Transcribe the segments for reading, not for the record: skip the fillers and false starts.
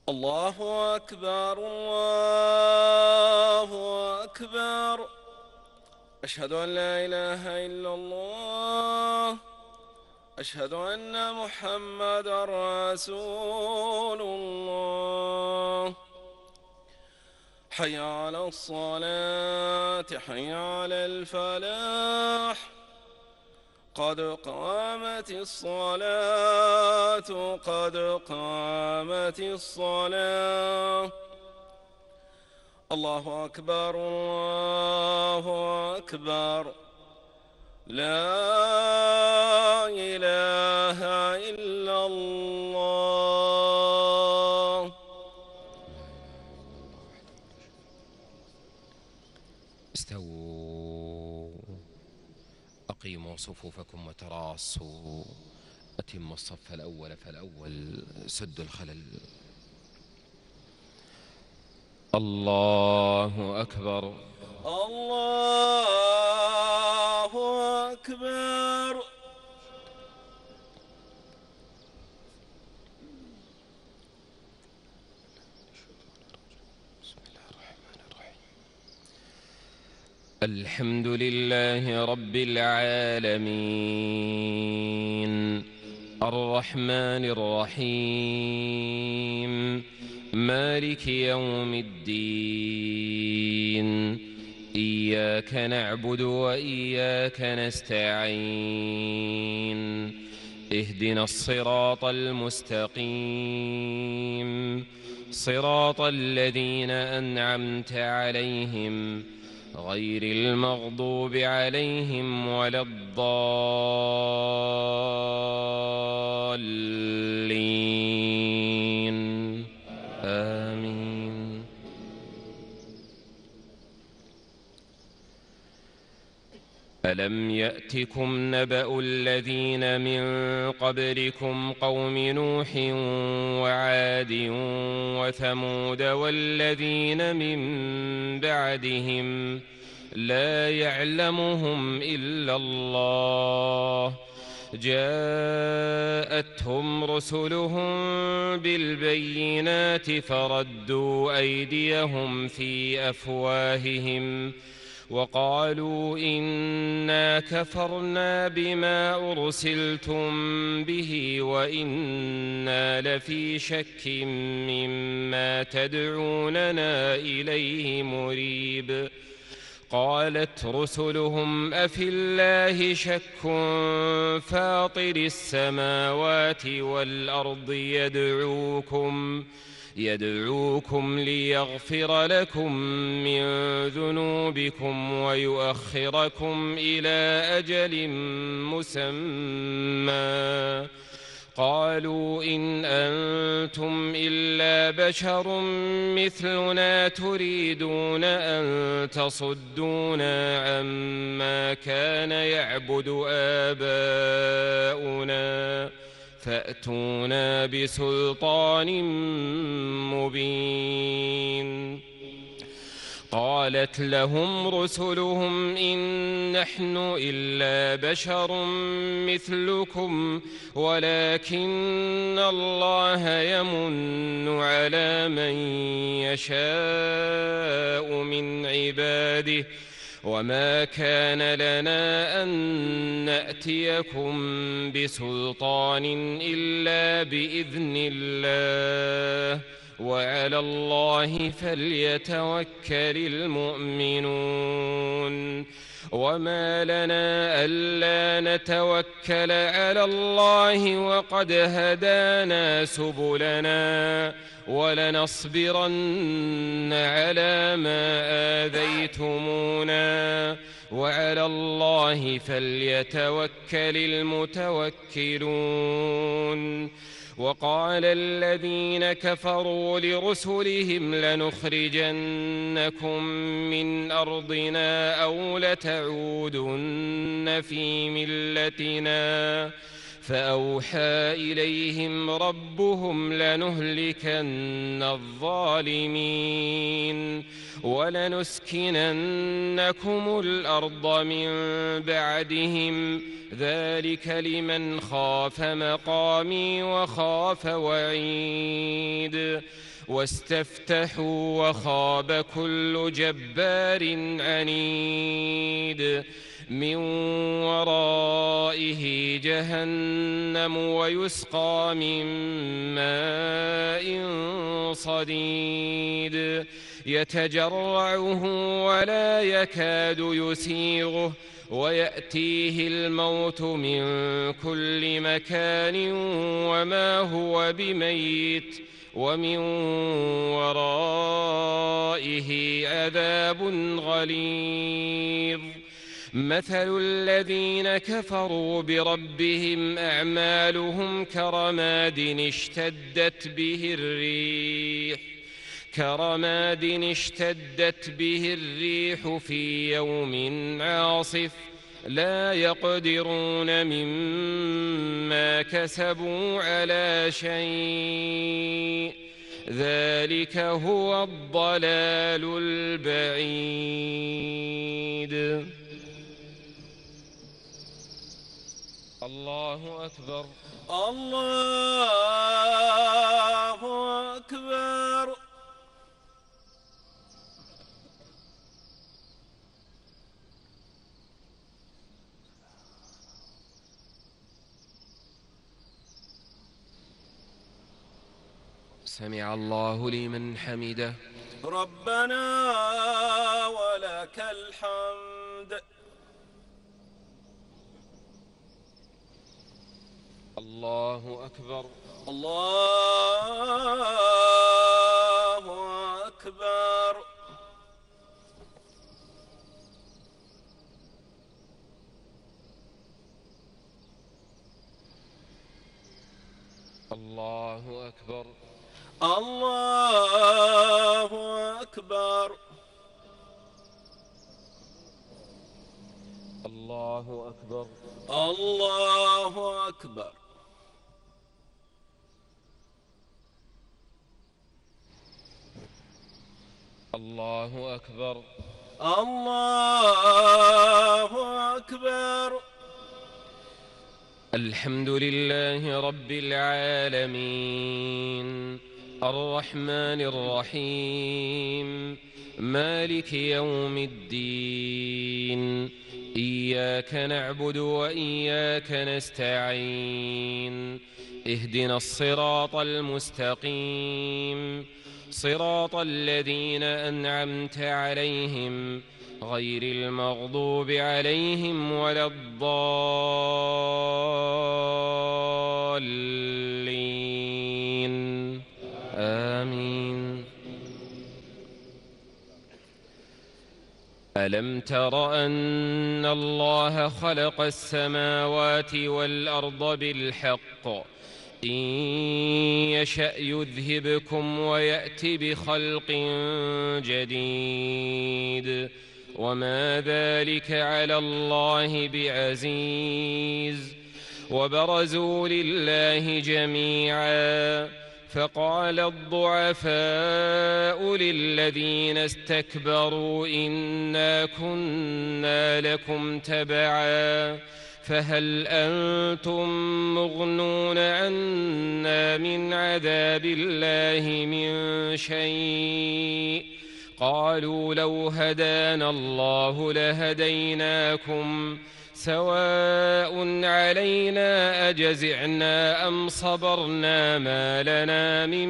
الله أكبر الله أكبر. أشهد أن لا إله إلا الله. أشهد أن محمدا رسول الله. حي على الصلاة حي على الفلاح. قد قامت الصلاة قد قامت الصلاة. الله أكبر الله أكبر. لا إله إلا الله. استووا، أقيموا صفوفكم وتراصوا، أتموا الصف الأول فالأول، سدوا الخلل. الله أكبر الله أكبر. الحمد لله رب العالمين، الرحمن الرحيم، مالك يوم الدين. إياك نعبد وإياك نستعين. اهدنا الصراط المستقيم، صراط الذين أنعمت عليهم غير المغضوب عليهم ولا الضالين. آمين. ألم يأتكم نبأ الذين من قبلكم قوم نوح وعاد وثمود والذين من بعدهم لا يعلمهم إلا الله، جاءتهم رسلهم بالبينات فردوا أيديهم في أفواههم وقالوا إنا كفرنا بما أرسلتم به وإنا لفي شك مما تدعوننا إليه مريب. قالت رسلهم أفي الله شك فاطر السماوات والأرض يدعوكم ليغفر لكم من ذنوبكم ويؤخركم إلى أجل مسمى. قالوا إن أنتم إلا بشر مثلنا تريدون أن تصدونا عما كان يعبد آباؤنا فأتونا بسلطان مبين. قالت لهم رسلهم إن نحن إلا بشر مثلكم ولكن الله يمن على من يشاء من عباده وما كان لنا أن نأتيكم بسلطان إلا بإذن الله وعلى الله فليتوكل المؤمنون. وما لنا ألا نتوكل على الله وقد هدانا سبلنا ولنصبرن على ما آذيتمونا وعلى الله فليتوكل المتوكلون. وقال الذين كفروا لرسلهم لنخرجنكم من أرضنا أو لتعودن في ملتنا فأوحى إليهم ربهم لنهلكن الظالمين ولنسكننكم الأرض من بعدهم ذلك لمن خاف مقامي وخاف وعيد واستفتحوا وخاب كل جبار عنيد من ورائه جهنم ويسقى من ماء صديد يتجرعه ولا يكاد يسيغه ويأتيه الموت من كل مكان وما هو بميت ومن ورائه عذاب غليظ مثل الذين كفروا بربهم أعمالهم كرماد اشتدت به الريح في يوم عاصف لا يقدرون مما كسبوا على شيء ذلك هو الضلال البعيد. الله أكبر. الله أكبر. سمع الله لمن حمده. ربنا ولك الحمد. الله أكبر. الله أكبر. الله أكبر. الله أكبر. الله أكبر. الله أكبر. الله أكبر. الله أكبر. الحمد لله رب العالمين الرحمن الرحيم مالك يوم الدين إياك نعبد وإياك نستعين اهدنا الصراط المستقيم صراط الذين أنعمت عليهم غير المغضوب عليهم ولا الضالين آمين. ألم تر أن الله خلق السماوات والأرض بالحق إن يشأ يذهبكم ويأت بخلق جديد وما ذلك على الله بعزيز. وبرزوا لله جميعا فقال الضعفاء للذين استكبروا إنا كنا لكم تبعا فهل أنتم مغنون عنا من عذاب الله من شيء قالوا لو هدانا الله لهديناكم سواء علينا أجزعنا أم صبرنا ما لنا من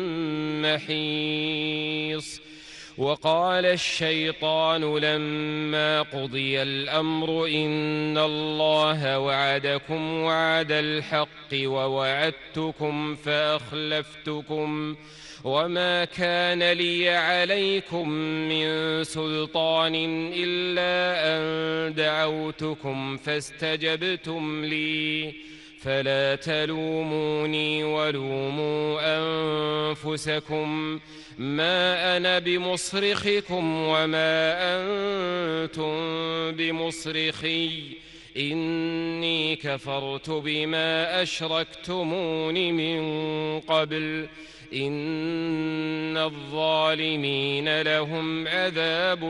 محيص. وقال الشيطان لما قضي الأمر إن الله وعدكم وعد الحق ووعدتكم فأخلفتكم وما كان لي عليكم من سلطان إلا أن دعوتكم فاستجبتم لي فلا تلوموني ولوموا أنفسكم ما أنا بمصرخكم وما أنتم بمصرخي إني كفرت بما أشركتمون من قبل إن الظالمين لهم عذاب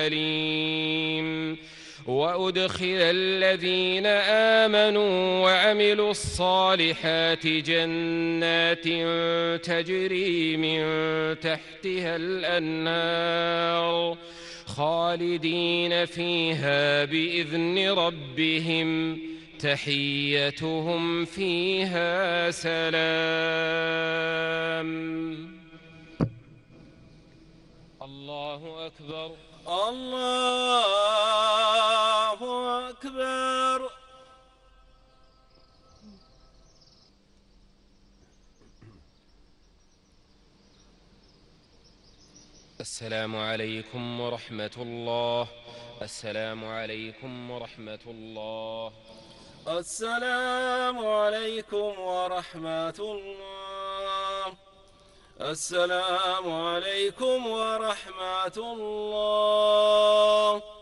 أليم وأدخل الذين آمنوا وعملوا الصالحات جنات تجري من تحتها الأنهار خالدين فيها بإذن ربهم تحيتهم فيها سلام. الله أكبر. الله أكبر. السلام عليكم ورحمة الله. السلام عليكم ورحمة الله. السلام عليكم ورحمة الله. السلام عليكم ورحمة الله.